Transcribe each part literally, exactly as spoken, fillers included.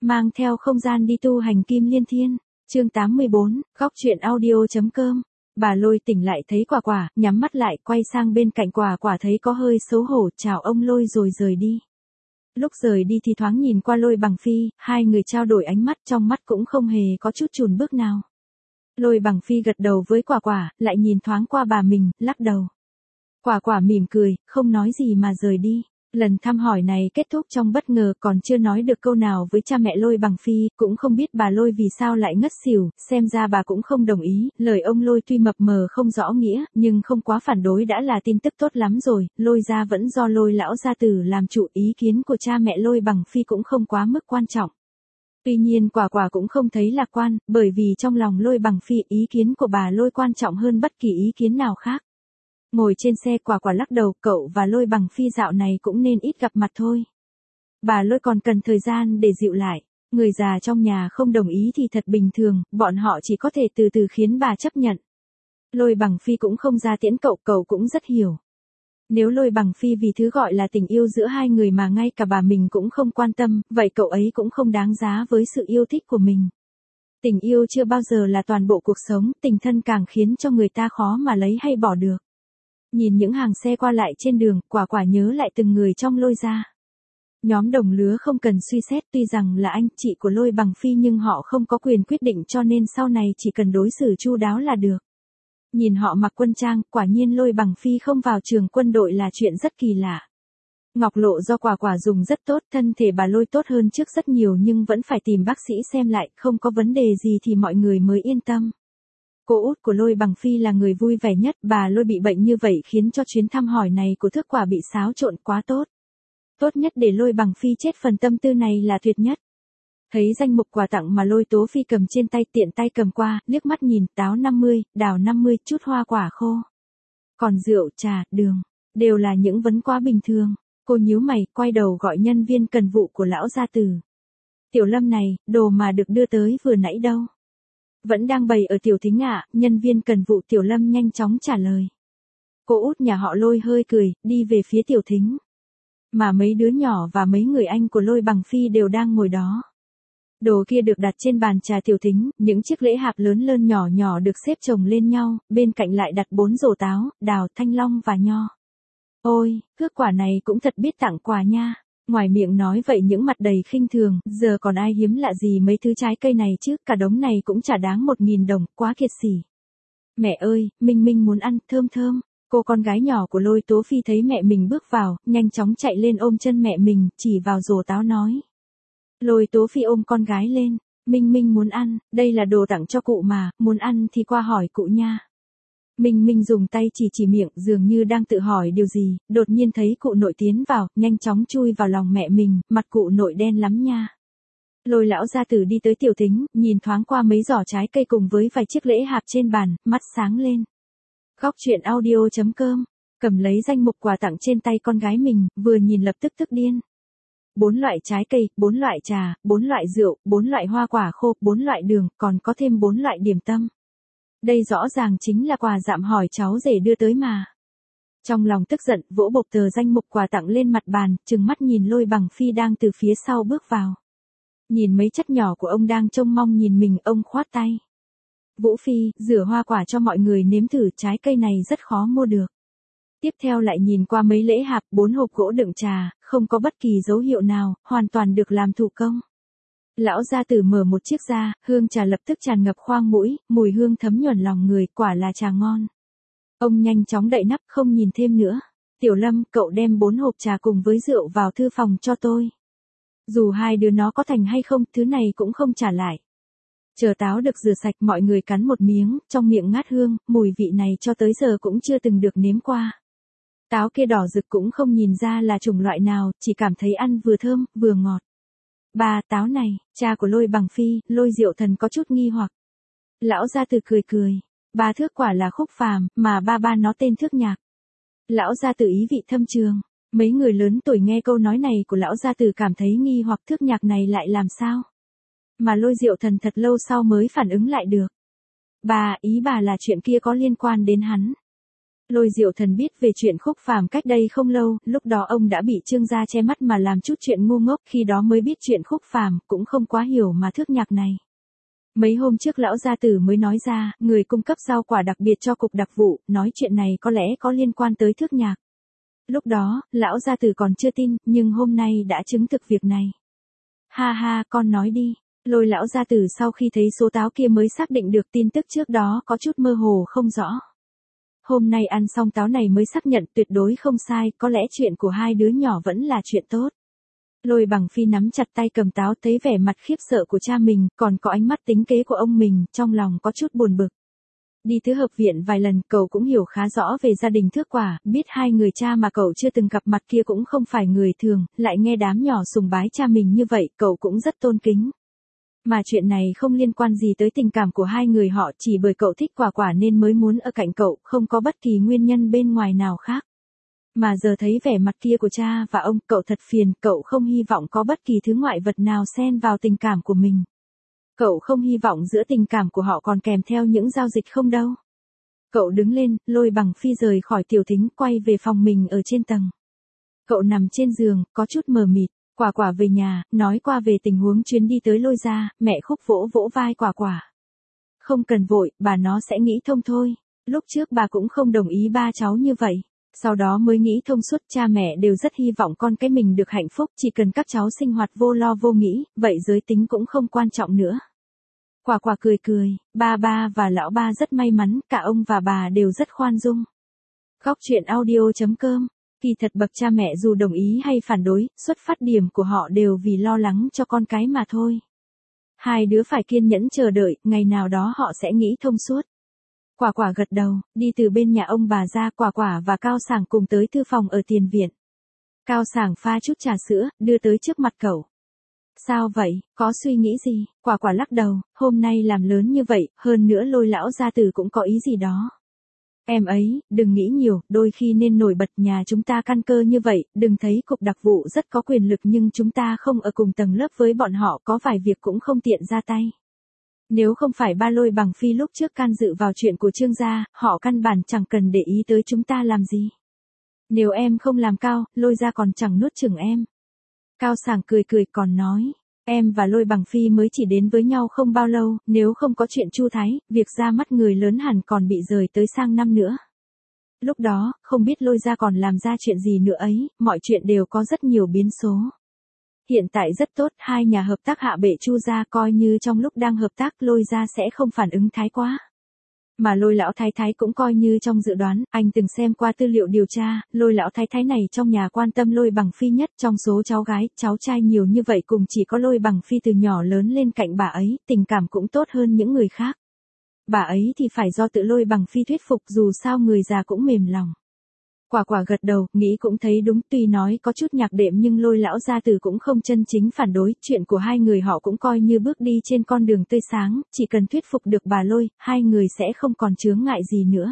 mang theo không gian đi tu hành kim liên thiên. Chương tám mươi bốn, góc truyện audio.com. Bà Lôi tỉnh lại thấy Quả Quả, nhắm mắt lại, quay sang bên cạnh Quả Quả thấy có hơi xấu hổ, chào ông Lôi rồi rời đi. Lúc rời đi thì thoáng nhìn qua Lôi Bằng Phi, hai người trao đổi ánh mắt, trong mắt cũng không hề có chút chùn bước nào. Lôi Bằng Phi gật đầu với Quả Quả, lại nhìn thoáng qua bà mình, lắc đầu. Quả Quả mỉm cười, không nói gì mà rời đi. Lần thăm hỏi này kết thúc trong bất ngờ, còn chưa nói được câu nào với cha mẹ Lôi Bằng Phi, cũng không biết bà Lôi vì sao lại ngất xỉu, xem ra bà cũng không đồng ý, lời ông Lôi tuy mập mờ không rõ nghĩa, nhưng không quá phản đối đã là tin tức tốt lắm rồi, Lôi gia vẫn do Lôi lão gia tử làm chủ, ý kiến của cha mẹ Lôi Bằng Phi cũng không quá mức quan trọng. Tuy nhiên Quả Quả cũng không thấy lạc quan, bởi vì trong lòng Lôi Bằng Phi ý kiến của bà Lôi quan trọng hơn bất kỳ ý kiến nào khác. Ngồi trên xe Quả Quả lắc đầu, cậu và Lôi Bằng Phi dạo này cũng nên ít gặp mặt thôi. Bà Lôi còn cần thời gian để dịu lại, người già trong nhà không đồng ý thì thật bình thường, bọn họ chỉ có thể từ từ khiến bà chấp nhận. Lôi Bằng Phi cũng không ra tiễn cậu, cậu cũng rất hiểu. Nếu Lôi Bằng Phi vì thứ gọi là tình yêu giữa hai người mà ngay cả bà mình cũng không quan tâm, vậy cậu ấy cũng không đáng giá với sự yêu thích của mình. Tình yêu chưa bao giờ là toàn bộ cuộc sống, tình thân càng khiến cho người ta khó mà lấy hay bỏ được. Nhìn những hàng xe qua lại trên đường, Quả Quả nhớ lại từng người trong Lôi gia. Nhóm đồng lứa không cần suy xét, tuy rằng là anh chị của Lôi Bằng Phi nhưng họ không có quyền quyết định, cho nên sau này chỉ cần đối xử chu đáo là được. Nhìn họ mặc quân trang, quả nhiên Lôi Bằng Phi không vào trường quân đội là chuyện rất kỳ lạ. Ngọc lộ do Quả Quả dùng rất tốt, thân thể bà Lôi tốt hơn trước rất nhiều nhưng vẫn phải tìm bác sĩ xem lại, không có vấn đề gì thì mọi người mới yên tâm. Cô út của Lôi Bằng Phi là người vui vẻ nhất, bà Lôi bị bệnh như vậy khiến cho chuyến thăm hỏi này của Thước Quả bị xáo trộn quá tốt. Tốt nhất để Lôi Bằng Phi chết phần tâm tư này là tuyệt nhất. Thấy danh mục quà tặng mà Lôi Tố Phi cầm trên tay, tiện tay cầm qua, liếc mắt nhìn, táo năm mươi, đào năm mươi, chút hoa quả khô. Còn rượu, trà, đường, đều là những vấn quá bình thường. Cô nhíu mày, quay đầu gọi nhân viên cần vụ của lão gia tử. Tiểu Lâm này, đồ mà được đưa tới vừa nãy đâu? Vẫn đang bày ở Tiểu Thính ạ, nhân viên cần vụ Tiểu Lâm nhanh chóng trả lời. Cô út nhà họ Lôi hơi cười, đi về phía Tiểu Thính. Mà mấy đứa nhỏ và mấy người anh của Lôi Bằng Phi đều đang ngồi đó. Đồ kia được đặt trên bàn trà Tiểu Thính, những chiếc lễ hạp lớn lớn nhỏ nhỏ được xếp chồng lên nhau, bên cạnh lại đặt bốn rổ táo, đào, thanh long và nho. Ôi, Thước Quả này cũng thật biết tặng quà nha. Ngoài miệng nói vậy những mặt đầy khinh thường, giờ còn ai hiếm lạ gì mấy thứ trái cây này chứ, cả đống này cũng chả đáng một nghìn đồng, quá kiệt sỉ. Mẹ ơi, Minh Minh muốn ăn, thơm thơm. Cô con gái nhỏ của Lôi Tố Phi thấy mẹ mình bước vào, nhanh chóng chạy lên ôm chân mẹ mình, chỉ vào rổ táo nói. Lôi Tố Phi ôm con gái lên, Minh Minh muốn ăn, đây là đồ tặng cho cụ mà, muốn ăn thì qua hỏi cụ nha. Minh Minh dùng tay chỉ chỉ miệng, dường như đang tự hỏi điều gì, đột nhiên thấy cụ nội tiến vào, nhanh chóng chui vào lòng mẹ mình, mặt cụ nội đen lắm nha. Lôi lão gia tử đi tới Tiểu Thính, nhìn thoáng qua mấy giỏ trái cây cùng với vài chiếc lễ hạp trên bàn, mắt sáng lên. Góc truyện audio.com, cầm lấy danh mục quà tặng trên tay con gái mình, vừa nhìn lập tức tức điên. Bốn loại trái cây, bốn loại trà, bốn loại rượu, bốn loại hoa quả khô, bốn loại đường, còn có thêm bốn loại điểm tâm. Đây rõ ràng chính là quà dạm hỏi cháu rể đưa tới mà. Trong lòng tức giận, vỗ bộp tờ danh mục quà tặng lên mặt bàn, trừng mắt nhìn Lôi Bằng Phi đang từ phía sau bước vào. Nhìn mấy chất nhỏ của ông đang trông mong nhìn mình, ông khoát tay. Vũ Phi, rửa hoa quả cho mọi người nếm thử, trái cây này rất khó mua được. Tiếp theo lại nhìn qua mấy lễ hạp, bốn hộp gỗ đựng trà, không có bất kỳ dấu hiệu nào, hoàn toàn được làm thủ công. Lão gia tử mở một chiếc ra, hương trà lập tức tràn ngập khoang mũi, mùi hương thấm nhuần lòng người, quả là trà ngon. Ông nhanh chóng đậy nắp, không nhìn thêm nữa. Tiểu Lâm, cậu đem bốn hộp trà cùng với rượu vào thư phòng cho tôi. Dù hai đứa nó có thành hay không, thứ này cũng không trả lại. Chờ táo được rửa sạch, mọi người cắn một miếng, trong miệng ngát hương, mùi vị này cho tới giờ cũng chưa từng được nếm qua. Táo kia đỏ rực cũng không nhìn ra là chủng loại nào, chỉ cảm thấy ăn vừa thơm, vừa ngọt. Ba, táo này, cha của Lôi Bằng Phi, Lôi Diệu Thần có chút nghi hoặc. Lão gia tử cười cười, ba Thước Quả là khúc phàm, mà ba ba nó tên Thước Nhạc. Lão gia tử ý vị thâm trường, mấy người lớn tuổi nghe câu nói này của lão gia tử cảm thấy nghi hoặc, Thước Nhạc này lại làm sao? Mà Lôi Diệu Thần thật lâu sau mới phản ứng lại được. Bà, ý bà là chuyện kia có liên quan đến hắn. Lôi Diệu Thần biết về chuyện Khúc Phàm cách đây không lâu, lúc đó ông đã bị Trương gia che mắt mà làm chút chuyện ngu ngốc, khi đó mới biết chuyện Khúc Phàm, cũng không quá hiểu mà thước nhạc này. Mấy hôm trước lão gia tử mới nói ra, người cung cấp rau quả đặc biệt cho cục đặc vụ, nói chuyện này có lẽ có liên quan tới thước nhạc. Lúc đó, lão gia tử còn chưa tin, nhưng hôm nay đã chứng thực việc này. Ha ha, con nói đi. Lôi lão gia tử sau khi thấy số táo kia mới xác định được tin tức trước đó có chút mơ hồ không rõ. Hôm nay ăn xong táo này mới xác nhận tuyệt đối không sai, có lẽ chuyện của hai đứa nhỏ vẫn là chuyện tốt. Lôi Bằng Phi nắm chặt tay cầm táo, thấy vẻ mặt khiếp sợ của cha mình, còn có ánh mắt tính kế của ông mình, trong lòng có chút buồn bực. Đi tứ hợp viện vài lần, cậu cũng hiểu khá rõ về gia đình Thước Quả, biết hai người cha mà cậu chưa từng gặp mặt kia cũng không phải người thường, lại nghe đám nhỏ sùng bái cha mình như vậy, cậu cũng rất tôn kính. Mà chuyện này không liên quan gì tới tình cảm của hai người họ, chỉ bởi cậu thích Quả Quả nên mới muốn ở cạnh cậu, không có bất kỳ nguyên nhân bên ngoài nào khác. Mà giờ thấy vẻ mặt kia của cha và ông, cậu thật phiền, cậu không hy vọng có bất kỳ thứ ngoại vật nào xen vào tình cảm của mình. Cậu không hy vọng giữa tình cảm của họ còn kèm theo những giao dịch không đâu. Cậu đứng lên, Lôi Bằng Phi rời khỏi tiểu thính, quay về phòng mình ở trên tầng. Cậu nằm trên giường, có chút mờ mịt. Quả Quả về nhà, nói qua về tình huống chuyến đi tới Lôi gia, mẹ Khúc vỗ vỗ vai Quả Quả. Không cần vội, bà nó sẽ nghĩ thông thôi. Lúc trước bà cũng không đồng ý ba cháu như vậy. Sau đó mới nghĩ thông suốt, cha mẹ đều rất hy vọng con cái mình được hạnh phúc, chỉ cần các cháu sinh hoạt vô lo vô nghĩ, vậy giới tính cũng không quan trọng nữa. Quả Quả cười cười, ba ba và lão ba rất may mắn, cả ông và bà đều rất khoan dung. Góc truyện audio chấm com. Kỳ thật bậc cha mẹ dù đồng ý hay phản đối, xuất phát điểm của họ đều vì lo lắng cho con cái mà thôi. Hai đứa phải kiên nhẫn chờ đợi, ngày nào đó họ sẽ nghĩ thông suốt. Quả Quả gật đầu, đi từ bên nhà ông bà ra, Quả Quả và Cao Sảng cùng tới thư phòng ở tiền viện. Cao Sảng pha chút trà sữa, đưa tới trước mặt cậu. Sao vậy, có suy nghĩ gì? Quả Quả lắc đầu, hôm nay làm lớn như vậy, hơn nữa Lôi lão gia tử cũng có ý gì đó. Em ấy, đừng nghĩ nhiều, đôi khi nên nổi bật, nhà chúng ta căn cơ như vậy, đừng thấy cục đặc vụ rất có quyền lực nhưng chúng ta không ở cùng tầng lớp với bọn họ, có vài việc cũng không tiện ra tay. Nếu không phải ba Lôi Bằng Phi lúc trước can dự vào chuyện của Trương gia, họ căn bản chẳng cần để ý tới chúng ta làm gì. Nếu em không làm Cao, Lôi gia còn chẳng nuốt chửng em. Cao Sảng cười cười còn nói, em và Lôi Bằng Phi mới chỉ đến với nhau không bao lâu, nếu không có chuyện Chu Thái, việc ra mắt người lớn hẳn còn bị rời tới sang năm nữa. Lúc đó, không biết Lôi gia còn làm ra chuyện gì nữa ấy, mọi chuyện đều có rất nhiều biến số. Hiện tại rất tốt, hai nhà hợp tác hạ bệ Chu gia, coi như trong lúc đang hợp tác Lôi gia sẽ không phản ứng thái quá. Mà Lôi lão thái thái cũng coi như trong dự đoán, anh từng xem qua tư liệu điều tra, Lôi lão thái thái này trong nhà quan tâm Lôi Bằng Phi nhất, trong số cháu gái, cháu trai nhiều như vậy cùng chỉ có Lôi Bằng Phi từ nhỏ lớn lên cạnh bà ấy, tình cảm cũng tốt hơn những người khác. Bà ấy thì phải do tự Lôi Bằng Phi thuyết phục, dù sao người già cũng mềm lòng. Quả Quả gật đầu, nghĩ cũng thấy đúng, tuy nói có chút nhạc đệm nhưng Lôi lão gia tử cũng không chân chính phản đối, chuyện của hai người họ cũng coi như bước đi trên con đường tươi sáng, chỉ cần thuyết phục được bà Lôi, hai người sẽ không còn chướng ngại gì nữa.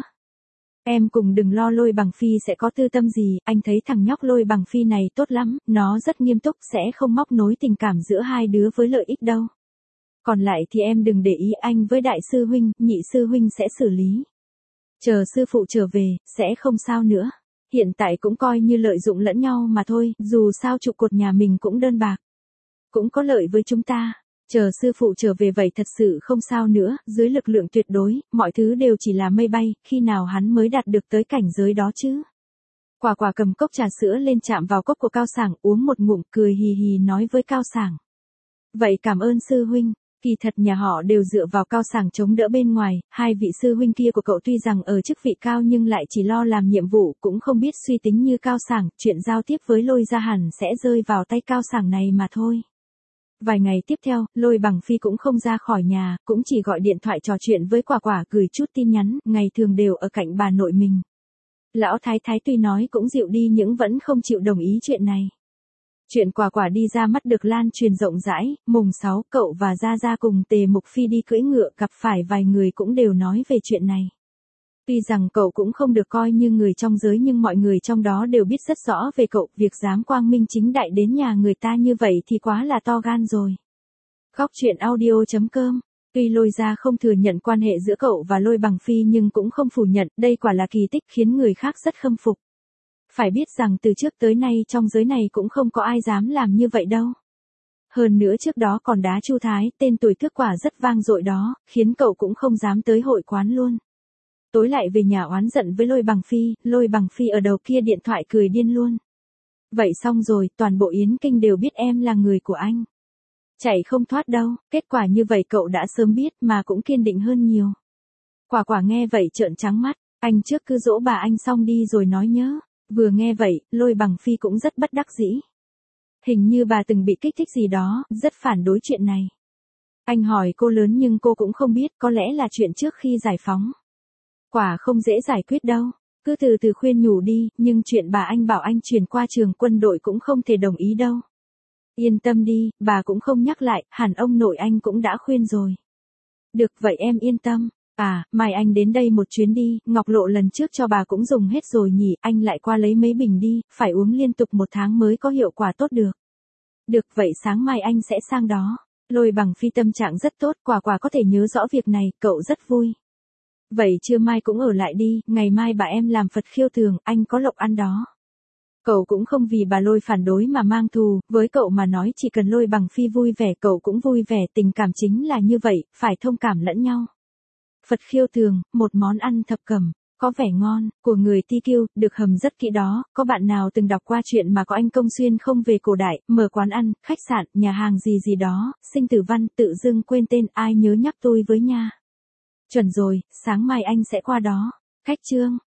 Em cùng đừng lo Lôi Bằng Phi sẽ có tư tâm gì, anh thấy thằng nhóc Lôi Bằng Phi này tốt lắm, nó rất nghiêm túc, sẽ không móc nối tình cảm giữa hai đứa với lợi ích đâu. Còn lại thì em đừng để ý, anh với đại sư huynh, nhị sư huynh sẽ xử lý. Chờ sư phụ trở về, sẽ không sao nữa. Hiện tại cũng coi như lợi dụng lẫn nhau mà thôi, dù sao trụ cột nhà mình cũng đơn bạc. Cũng có lợi với chúng ta. Chờ sư phụ trở về vậy thật sự không sao nữa, dưới lực lượng tuyệt đối, mọi thứ đều chỉ là mây bay, khi nào hắn mới đạt được tới cảnh giới đó chứ. Quả Quả cầm cốc trà sữa lên chạm vào cốc của Cao Sảng, uống một ngụm, cười hì hì nói với Cao Sảng. Vậy cảm ơn sư huynh. Kỳ thật nhà họ đều dựa vào Cao Sảng chống đỡ bên ngoài, hai vị sư huynh kia của cậu tuy rằng ở chức vị cao nhưng lại chỉ lo làm nhiệm vụ, cũng không biết suy tính như Cao Sảng, chuyện giao tiếp với Lôi gia hẳn sẽ rơi vào tay Cao Sảng này mà thôi. Vài ngày tiếp theo, Lôi Bằng Phi cũng không ra khỏi nhà, cũng chỉ gọi điện thoại trò chuyện với Quả Quả, gửi chút tin nhắn, ngày thường đều ở cạnh bà nội mình. Lão thái thái tuy nói cũng dịu đi nhưng vẫn không chịu đồng ý chuyện này. Chuyện Quả Quả đi ra mắt được lan truyền rộng rãi, mùng sáu cậu và Gia Gia cùng Tề Mục Phi đi cưỡi ngựa, gặp phải vài người cũng đều nói về chuyện này. Tuy rằng cậu cũng không được coi như người trong giới nhưng mọi người trong đó đều biết rất rõ về cậu, việc dám quang minh chính đại đến nhà người ta như vậy thì quá là to gan rồi. Góc truyện audio chấm com Tuy Lôi gia không thừa nhận quan hệ giữa cậu và Lôi Bằng Phi nhưng cũng không phủ nhận, đây quả là kỳ tích khiến người khác rất khâm phục. Phải biết rằng từ trước tới nay trong giới này cũng không có ai dám làm như vậy đâu. Hơn nữa trước đó còn đá Chu Thái, tên tuổi thước quả rất vang dội đó, khiến cậu cũng không dám tới hội quán luôn. Tối lại về nhà oán giận với Lôi Bằng Phi, Lôi Bằng Phi ở đầu kia điện thoại cười điên luôn. Vậy xong rồi, toàn bộ Yến Kinh đều biết em là người của anh. Chạy không thoát đâu, kết quả như vậy cậu đã sớm biết mà cũng kiên định hơn nhiều. Quả quả nghe vậy trợn trắng mắt, anh trước cứ dỗ bà anh xong đi rồi nói nhớ. Vừa nghe vậy, Lôi Bằng Phi cũng rất bất đắc dĩ. Hình như bà từng bị kích thích gì đó, rất phản đối chuyện này. Anh hỏi cô lớn nhưng cô cũng không biết, có lẽ là chuyện trước khi giải phóng. Quả không dễ giải quyết đâu, cứ từ từ khuyên nhủ đi, nhưng chuyện bà anh bảo anh chuyển qua trường quân đội cũng không thể đồng ý đâu. Yên tâm đi, bà cũng không nhắc lại, hẳn ông nội anh cũng đã khuyên rồi. Được vậy em yên tâm. À, mai anh đến đây một chuyến đi, ngọc lộ lần trước cho bà cũng dùng hết rồi nhỉ, anh lại qua lấy mấy bình đi, phải uống liên tục một tháng mới có hiệu quả tốt được. Được vậy sáng mai anh sẽ sang đó. Lôi Bằng Phi tâm trạng rất tốt, quả quả có thể nhớ rõ việc này, cậu rất vui. Vậy trưa mai cũng ở lại đi, ngày mai bà em làm Phật khiêu thường, anh có lộc ăn đó. Cậu cũng không vì bà Lôi phản đối mà mang thù, với cậu mà nói chỉ cần Lôi Bằng Phi vui vẻ cậu cũng vui vẻ, tình cảm chính là như vậy, phải thông cảm lẫn nhau. Phật khiêu thường, một món ăn thập cẩm, có vẻ ngon, của người Ti Kiêu, được hầm rất kỹ đó, có bạn nào từng đọc qua chuyện mà có anh Công Xuyên không về cổ đại, mở quán ăn, khách sạn, nhà hàng gì gì đó, sinh tử văn, tự dưng quên tên, ai nhớ nhắc tôi với nha. Chuẩn rồi, sáng mai anh sẽ qua đó. Khách trương.